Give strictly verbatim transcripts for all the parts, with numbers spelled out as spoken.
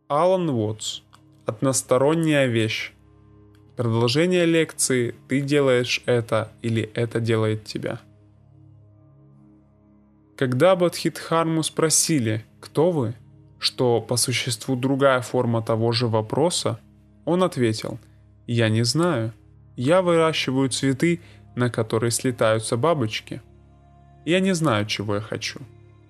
Алан Уотс. Односторонняя вещь. Продолжение лекции «Ты делаешь это» или «Это делает тебя». Когда Бодхидхарму спросили «Кто вы?», что по существу другая форма того же вопроса, он ответил «Я не знаю. Я выращиваю цветы, на которые слетаются бабочки. Я не знаю, чего я хочу».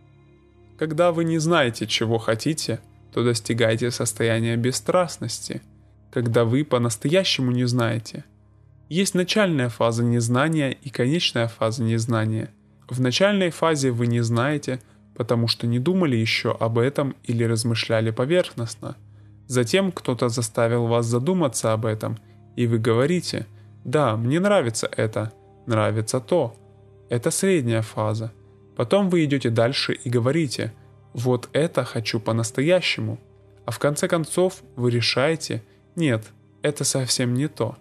Когда вы не знаете, чего хотите, то достигаете состояния бесстрастности, когда вы по-настоящему не знаете. Есть начальная фаза незнания и конечная фаза незнания. В начальной фазе вы не знаете, потому что не думали еще об этом или размышляли поверхностно. Затем кто-то заставил вас задуматься об этом, и вы говорите: «Да, мне нравится это, нравится то». Это средняя фаза. Потом вы идете дальше и говорите: «Вот это хочу по-настоящему». А в конце концов вы решаете: «Нет, это совсем не то».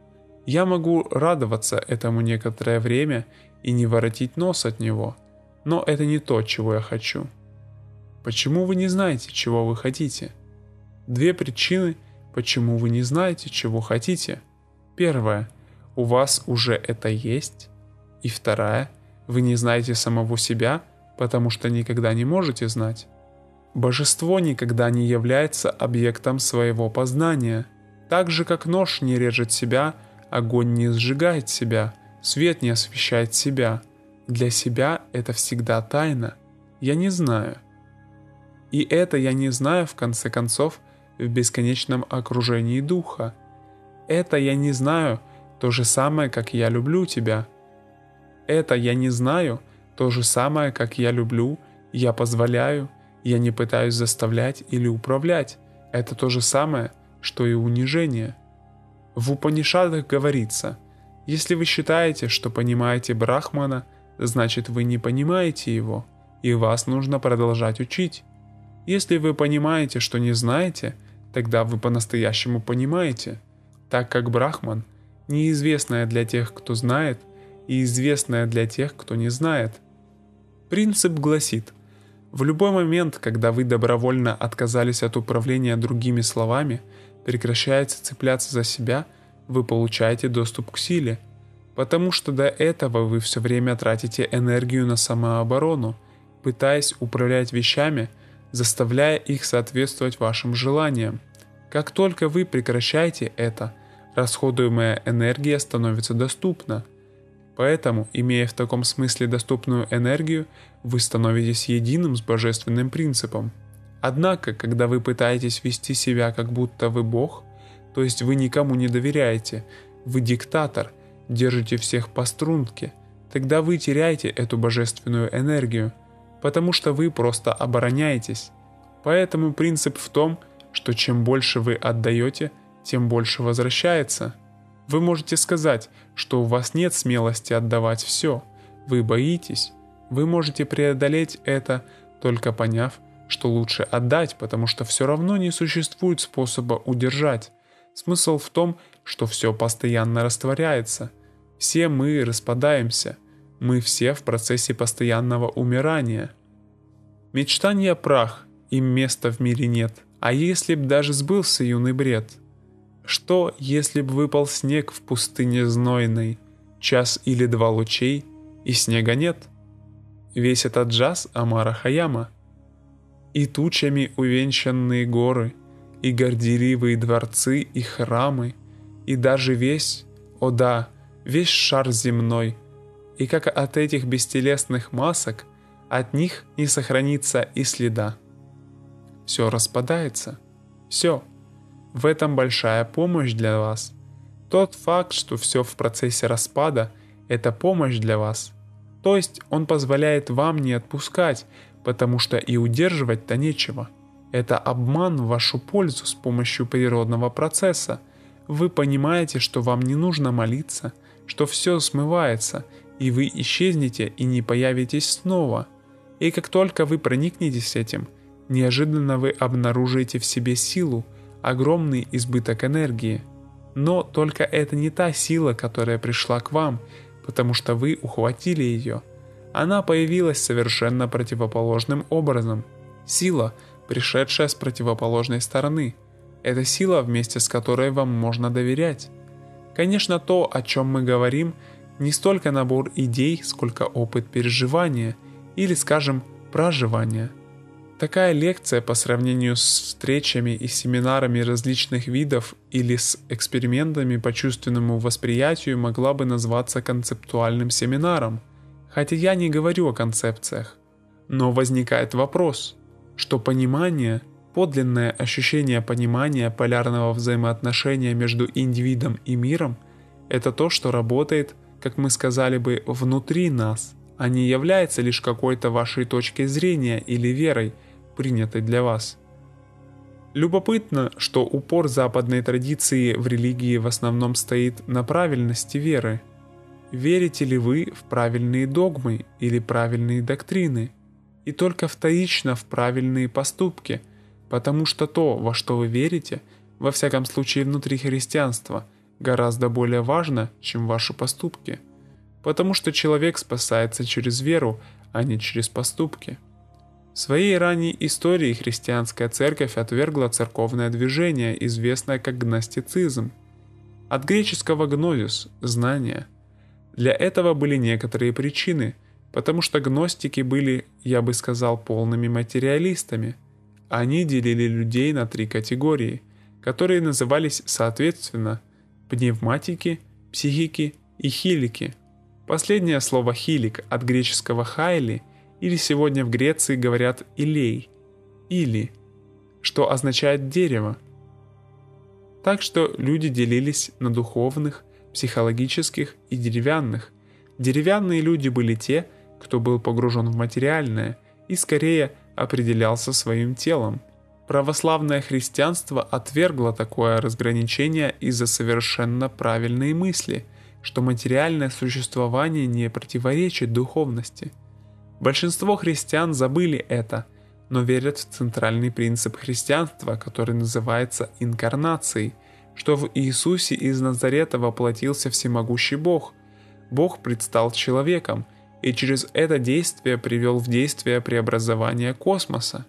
Я могу радоваться этому некоторое время и не воротить нос от него, но это не то, чего я хочу. Почему вы не знаете, чего вы хотите? Две причины, почему вы не знаете, чего хотите. Первая – у вас уже это есть. И вторая – вы не знаете самого себя, потому что никогда не можете знать. Божество никогда не является объектом своего познания. Так же, как нож не режет себя, огонь не сжигает себя, свет не освещает себя. Для себя это всегда тайна. Я не знаю. И это я не знаю, в конце концов, в бесконечном окружении духа. Это я не знаю то же самое, как я люблю тебя. Это я не знаю то же самое, как я люблю, я позволяю, я не пытаюсь заставлять или управлять. Это то же самое, что и унижение. В Упанишадах говорится: если вы считаете, что понимаете Брахмана, значит вы не понимаете его, и вас нужно продолжать учить. Если вы понимаете, что не знаете, тогда вы по-настоящему понимаете, так как Брахман – неизвестное для тех, кто знает, и известное для тех, кто не знает. Принцип гласит: в любой момент, когда вы добровольно отказались от управления другими словами, прекращаете цепляться за себя, вы получаете доступ к силе, потому что до этого вы все время тратите энергию на самооборону, пытаясь управлять вещами, заставляя их соответствовать вашим желаниям. Как только вы прекращаете это, расходуемая энергия становится доступна. Поэтому, имея в таком смысле доступную энергию, вы становитесь единым с божественным принципом. Однако, когда вы пытаетесь вести себя, как будто вы Бог, то есть вы никому не доверяете, вы диктатор, держите всех по струнке, тогда вы теряете эту божественную энергию, потому что вы просто обороняетесь. Поэтому принцип в том, что чем больше вы отдаете, тем больше возвращается. Вы можете сказать, что у вас нет смелости отдавать все, вы боитесь. Вы можете преодолеть это, только поняв, что лучше отдать, потому что все равно не существует способа удержать. Смысл в том, что все постоянно растворяется. Все мы распадаемся. Мы все в процессе постоянного умирания. Мечтания прах, им места в мире нет. А если б даже сбылся юный бред? Что, если б выпал снег в пустыне знойной, час или два лучей, и снега нет? Весь этот джаз Амара Хаяма. И тучами увенчанные горы, и горделивые дворцы и храмы, и даже весь, о да, весь шар земной, и как от этих бестелесных масок, от них не сохранится и следа. Все распадается, все. В этом большая помощь для вас. Тот факт, что все в процессе распада, это помощь для вас. То есть он позволяет вам не отпускать, потому что и удерживать-то нечего. Это обман в вашу пользу с помощью природного процесса. Вы понимаете, что вам не нужно молиться, что все смывается, и вы исчезнете и не появитесь снова. И как только вы проникнетесь этим, неожиданно вы обнаружите в себе силу, огромный избыток энергии. Но только это не та сила, которая пришла к вам, потому что вы ухватили ее. Она появилась совершенно противоположным образом. Сила, пришедшая с противоположной стороны. Это сила, вместе с которой вам можно доверять. Конечно, то, о чем мы говорим, не столько набор идей, сколько опыт переживания или, скажем, проживания. Такая лекция по сравнению с встречами и семинарами различных видов или с экспериментами по чувственному восприятию могла бы назваться концептуальным семинаром, хотя я не говорю о концепциях. Но возникает вопрос, что понимание, подлинное ощущение понимания полярного взаимоотношения между индивидом и миром – это то, что работает, как мы сказали бы, внутри нас, а не является лишь какой-то вашей точкой зрения или верой, принятой для вас. Любопытно, что упор западной традиции в религии в основном стоит на правильности веры. Верите ли вы в правильные догмы или правильные доктрины? И только вторично в правильные поступки, потому что то, во что вы верите, во всяком случае внутри христианства, гораздо более важно, чем ваши поступки. Потому что человек спасается через веру, а не через поступки. В своей ранней истории христианская церковь отвергла церковное движение, известное как гностицизм. От греческого гнозис – знание. Для этого были некоторые причины, потому что гностики были, я бы сказал, полными материалистами. Они делили людей на три категории, которые назывались соответственно пневматики, психики и хилики. Последнее слово «хилик» от греческого «хайли» или сегодня в Греции говорят «илей» или, что означает «дерево». Так что люди делились на духовных, психологических и деревянных. Деревянные люди были те, кто был погружен в материальное и скорее определялся своим телом. Православное христианство отвергло такое разграничение из-за совершенно правильной мысли, что материальное существование не противоречит духовности. Большинство христиан забыли это, но верят в центральный принцип христианства, который называется инкарнацией, что в Иисусе из Назарета воплотился всемогущий Бог. Бог предстал человеком и через это действие привел в действие преобразование космоса.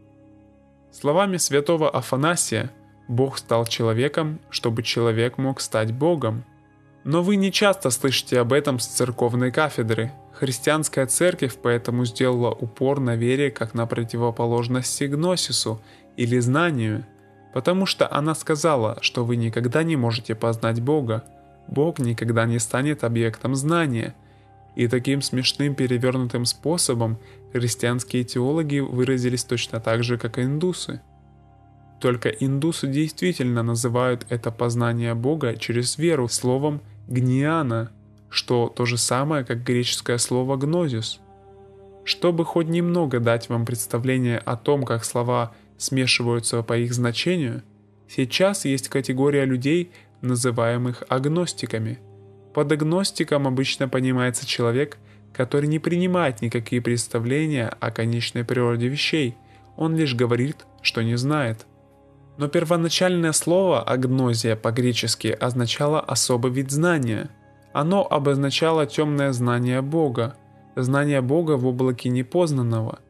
Словами святого Афанасия, Бог стал человеком, чтобы человек мог стать Богом. Но вы не часто слышите об этом с церковной кафедры. Христианская церковь поэтому сделала упор на вере как на противоположность гносису или знанию, потому что она сказала, что вы никогда не можете познать Бога, Бог никогда не станет объектом знания. И таким смешным перевернутым способом христианские теологи выразились точно так же, как и индусы. Только индусы действительно называют это познание Бога через веру словом «гниана», что то же самое, как греческое слово «гнозис». Чтобы хоть немного дать вам представление о том, как слова смешиваются по их значению, сейчас есть категория людей, называемых агностиками. Под агностиком обычно понимается человек, который не принимает никакие представления о конечной природе вещей, он лишь говорит, что не знает. Но первоначальное слово «агнозия» по-гречески означало особый вид знания. Оно обозначало темное знание Бога, знание Бога в облаке непознанного.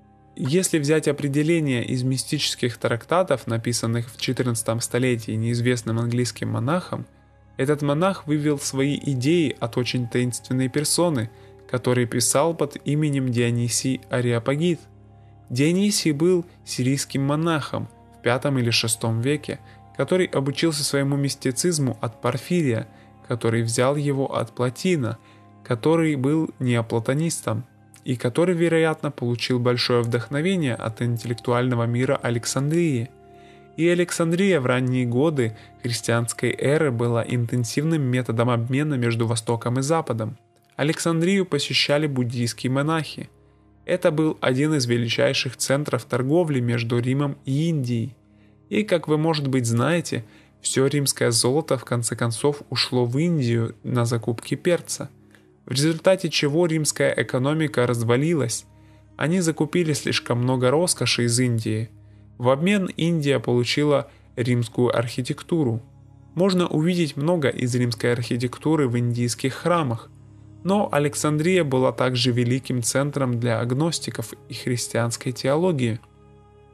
Если взять определение из мистических трактатов, написанных в четырнадцатом столетии неизвестным английским монахом, этот монах вывел свои идеи от очень таинственной персоны, который писал под именем Дионисий Ареопагит. Дионисий был сирийским монахом в пятом или шестом веке, который обучился своему мистицизму от Порфирия, который взял его от Платина, который был неоплатонистом, и который, вероятно, получил большое вдохновение от интеллектуального мира Александрии. И Александрия в ранние годы христианской эры была интенсивным методом обмена между Востоком и Западом. Александрию посещали буддийские монахи. Это был один из величайших центров торговли между Римом и Индией. И, как вы, может быть, знаете, все римское золото в конце концов ушло в Индию на закупки перца, в результате чего римская экономика развалилась. Они закупили слишком много роскоши из Индии. В обмен Индия получила римскую архитектуру. Можно увидеть много из римской архитектуры в индийских храмах, но Александрия была также великим центром для агностиков и христианской теологии.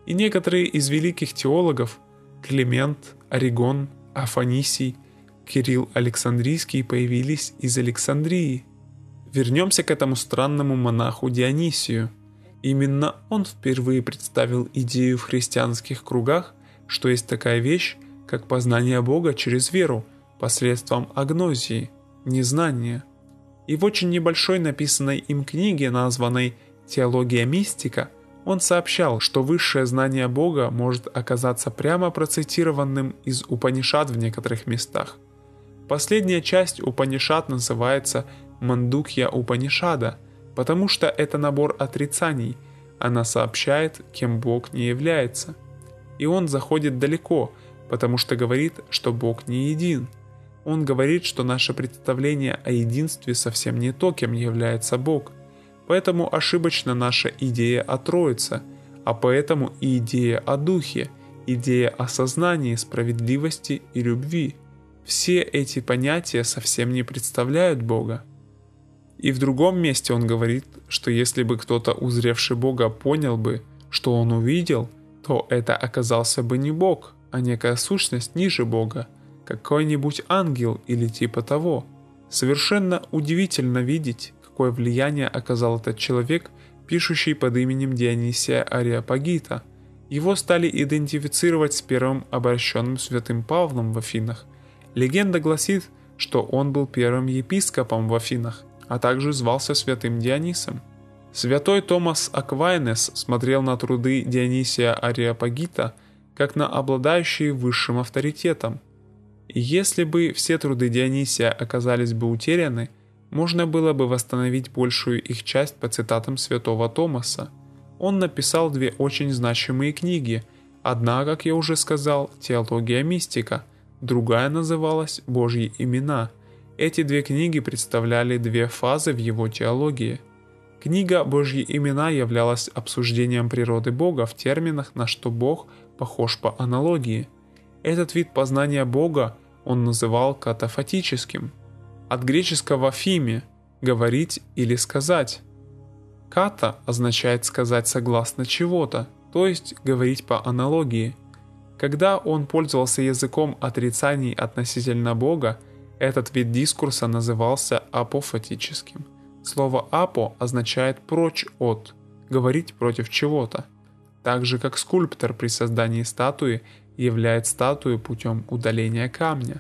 И некоторые из великих теологов – Климент, Оригон, Афанисий, Кирилл Александрийский – появились из Александрии. Вернемся к этому странному монаху Дионисию. Именно он впервые представил идею в христианских кругах, что есть такая вещь, как познание Бога через веру, посредством агнозии, незнания. И в очень небольшой написанной им книге, названной «Теология мистика», он сообщал, что высшее знание Бога может оказаться прямо процитированным из Упанишад в некоторых местах. Последняя часть Упанишад называется Мандукья Упанишада, потому что это набор отрицаний, она сообщает, кем Бог не является. И он заходит далеко, потому что говорит, что Бог не един. Он говорит, что наше представление о единстве совсем не то, кем является Бог. Поэтому ошибочна наша идея о Троице, а поэтому и идея о Духе, идея о сознании, справедливости и любви. Все эти понятия совсем не представляют Бога. И в другом месте он говорит, что если бы кто-то, узревший Бога, понял бы, что он увидел, то это оказался бы не Бог, а некая сущность ниже Бога, какой-нибудь ангел или типа того. Совершенно удивительно видеть, какое влияние оказал этот человек, пишущий под именем Дионисия Ареопагита. Его стали идентифицировать с первым обращенным святым Павлом в Афинах. Легенда гласит, что он был первым епископом в Афинах, а также звался святым Дионисом. Святой Томас Аквайнес смотрел на труды Дионисия Ареопагита как на обладающие высшим авторитетом. И если бы все труды Дионисия оказались бы утеряны, можно было бы восстановить большую их часть по цитатам святого Томаса. Он написал две очень значимые книги. Одна, как я уже сказал, «Теология мистика», другая называлась «Божьи имена». Эти две книги представляли две фазы в его теологии. Книга «Божьи имена» являлась обсуждением природы Бога в терминах, на что Бог похож по аналогии. Этот вид познания Бога он называл катафатическим. От греческого «фиме» – «говорить» или «сказать». «Ката» означает «сказать согласно чего-то», то есть говорить по аналогии. Когда он пользовался языком отрицаний относительно Бога, этот вид дискурса назывался апофатическим. Слово «апо» означает «прочь от», «говорить против чего-то», так же как скульптор при создании статуи являет статую путем удаления камня.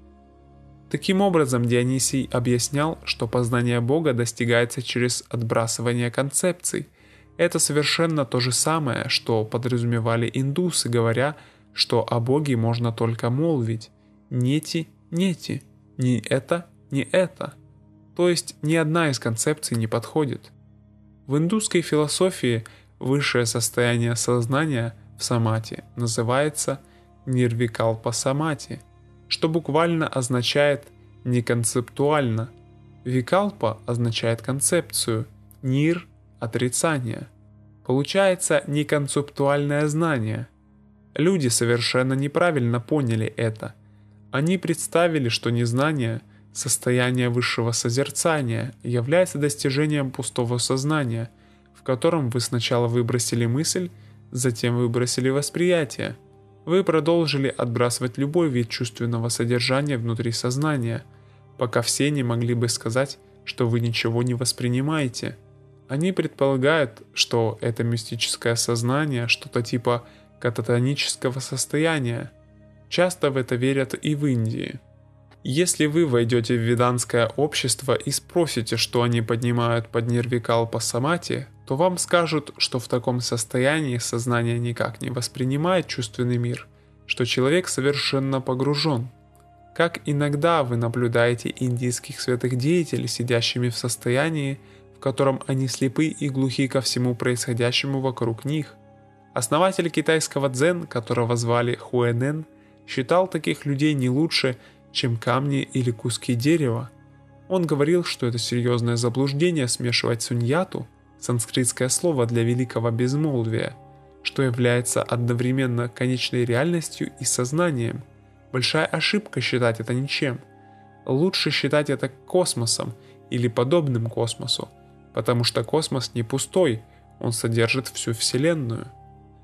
Таким образом, Дионисий объяснял, что познание Бога достигается через отбрасывание концепций. Это совершенно то же самое, что подразумевали индусы, говоря, что о Боге можно только молвить «нети, нети», «ни это, ни это». То есть ни одна из концепций не подходит. В индусской философии высшее состояние сознания в самати называется нирвикалпа самати, что буквально означает «не концептуально». Викалпа означает концепцию, нир – отрицание. Получается неконцептуальное знание. Люди совершенно неправильно поняли это. Они представили, что незнание – состояние высшего созерцания является достижением пустого сознания, в котором вы сначала выбросили мысль, затем выбросили восприятие. Вы продолжили отбрасывать любой вид чувственного содержания внутри сознания, пока все не могли бы сказать, что вы ничего не воспринимаете. Они предполагают, что это мистическое сознание что-то типа кататонического состояния. Часто в это верят и в Индии. Если вы войдете в веданское общество и спросите, что они поднимают под нирвикалпа самати, то вам скажут, что в таком состоянии сознание никак не воспринимает чувственный мир, что человек совершенно погружен. Как иногда вы наблюдаете индийских святых деятелей, сидящими в состоянии, в котором они слепы и глухи ко всему происходящему вокруг них. Основатель китайского дзен, которого звали Хуэнэн, считал таких людей не лучше, чем камни или куски дерева. Он говорил, что это серьезное заблуждение смешивать суньяту, санскритское слово для великого безмолвия, что является одновременно конечной реальностью и сознанием. Большая ошибка считать это ничем. Лучше считать это космосом или подобным космосу, потому что космос не пустой, он содержит всю Вселенную.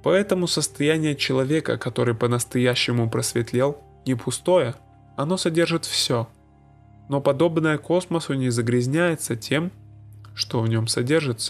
Поэтому состояние человека, который по-настоящему просветлел, не пустое, оно содержит все. Но подобное космосу не загрязняется тем, что в нем содержится.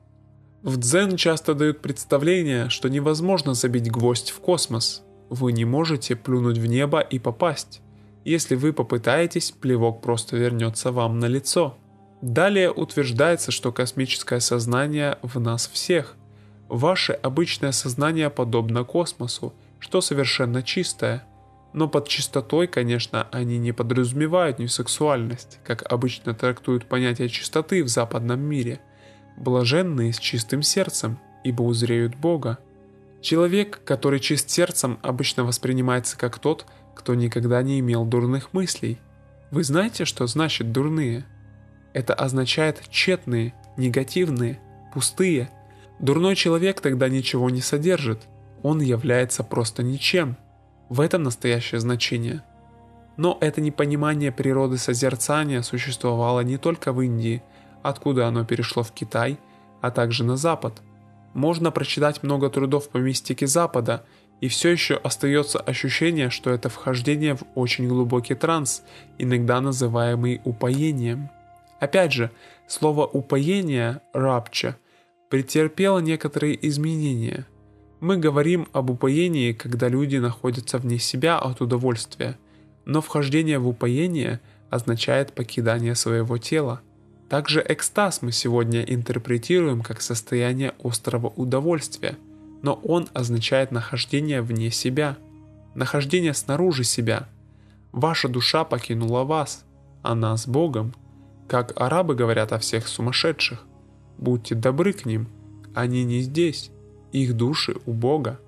В дзен часто дают представление, что невозможно забить гвоздь в космос. Вы не можете плюнуть в небо и попасть. Если вы попытаетесь, плевок просто вернется вам на лицо. Далее утверждается, что космическое сознание в нас всех. Ваше обычное сознание подобно космосу, что совершенно чистое. Но под чистотой, конечно, они не подразумевают ни сексуальность, как обычно трактуют понятие чистоты в западном мире. Блаженные с чистым сердцем, ибо узреют Бога. Человек, который чист сердцем, обычно воспринимается как тот, кто никогда не имел дурных мыслей. Вы знаете, что значит дурные? Это означает тщетные, негативные, пустые. Дурной человек тогда ничего не содержит. Он является просто ничем. В этом настоящее значение. Но это непонимание природы созерцания существовало не только в Индии, откуда оно перешло в Китай, а также на Запад. Можно прочитать много трудов по мистике Запада, и все еще остается ощущение, что это вхождение в очень глубокий транс, иногда называемый упоением. Опять же, слово «упоение» «рапча» претерпело некоторые изменения. Мы говорим об упоении, когда люди находятся вне себя от удовольствия, но вхождение в упоение означает покидание своего тела. Также экстаз мы сегодня интерпретируем как состояние острого удовольствия, но он означает нахождение вне себя, нахождение снаружи себя. Ваша душа покинула вас, она с Богом. Как арабы говорят о всех сумасшедших: будьте добры к ним, они не здесь, их души у Бога.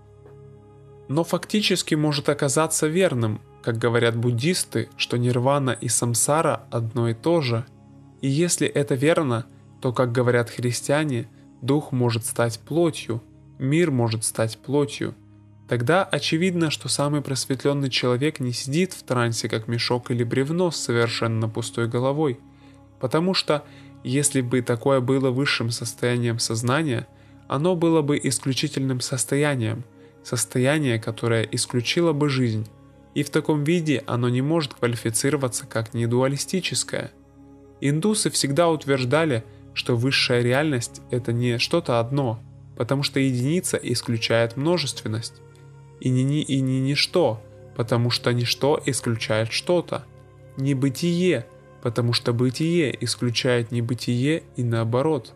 Но фактически может оказаться верным, как говорят буддисты, что нирвана и самсара одно и то же. И если это верно, то, как говорят христиане, дух может стать плотью, мир может стать плотью. Тогда очевидно, что самый просветленный человек не сидит в трансе, как мешок или бревно с совершенно пустой головой. Потому что, если бы такое было высшим состоянием сознания, оно было бы исключительным состоянием, состояние, которое исключило бы жизнь, и в таком виде оно не может квалифицироваться как недуалистическое. Индусы всегда утверждали, что высшая реальность – это не что-то одно, потому что единица исключает множественность, и не ни и не ничто, потому что ничто исключает что-то, не бытие, потому что бытие исключает небытие и наоборот.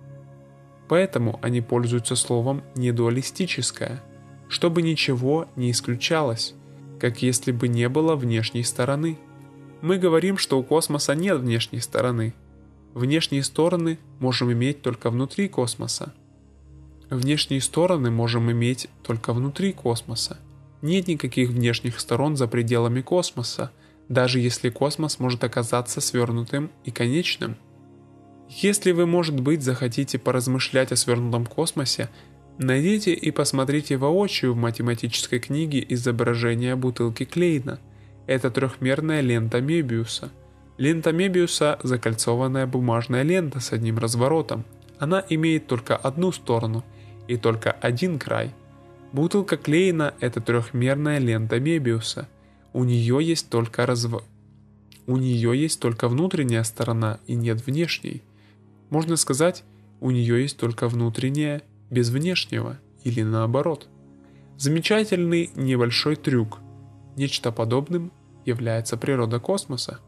Поэтому они пользуются словом «недуалистическое», чтобы ничего не исключалось, как если бы не было внешней стороны. Мы говорим, что у космоса нет внешней стороны. Внешние стороны можем иметь только внутри космоса. Внешние стороны можем иметь только внутри космоса. Нет никаких внешних сторон за пределами космоса, даже если космос может оказаться свернутым и конечным. Если вы, может быть, захотите поразмышлять о свернутом космосе, найдите и посмотрите воочию в математической книге изображение бутылки Клейна. Это трехмерная лента Мебиуса. Лента Мебиуса – закольцованная бумажная лента с одним разворотом. Она имеет только одну сторону и только один край. Бутылка Клейна – это трехмерная лента Мебиуса. У нее есть только разв... У нее есть только внутренняя сторона и нет внешней. Можно сказать, у нее есть только внутренняя без внешнего, или наоборот. Замечательный небольшой трюк. Нечто подобным является природа космоса.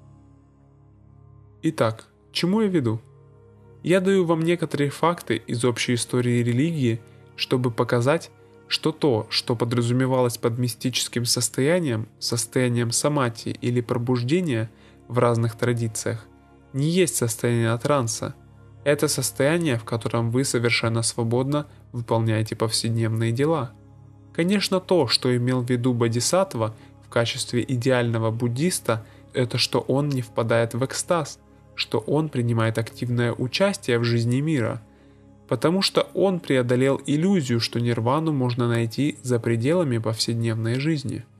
Итак, к чему я веду? Я даю вам некоторые факты из общей истории религии, чтобы показать, что то, что подразумевалось под мистическим состоянием, состоянием самадхи или пробуждения в разных традициях, не есть состояние транса. Это состояние, в котором вы совершенно свободно выполняете повседневные дела. Конечно, то, что имел в виду Бодхисаттва в качестве идеального буддиста, это что он не впадает в экстаз, что он принимает активное участие в жизни мира, потому что он преодолел иллюзию, что нирвану можно найти за пределами повседневной жизни.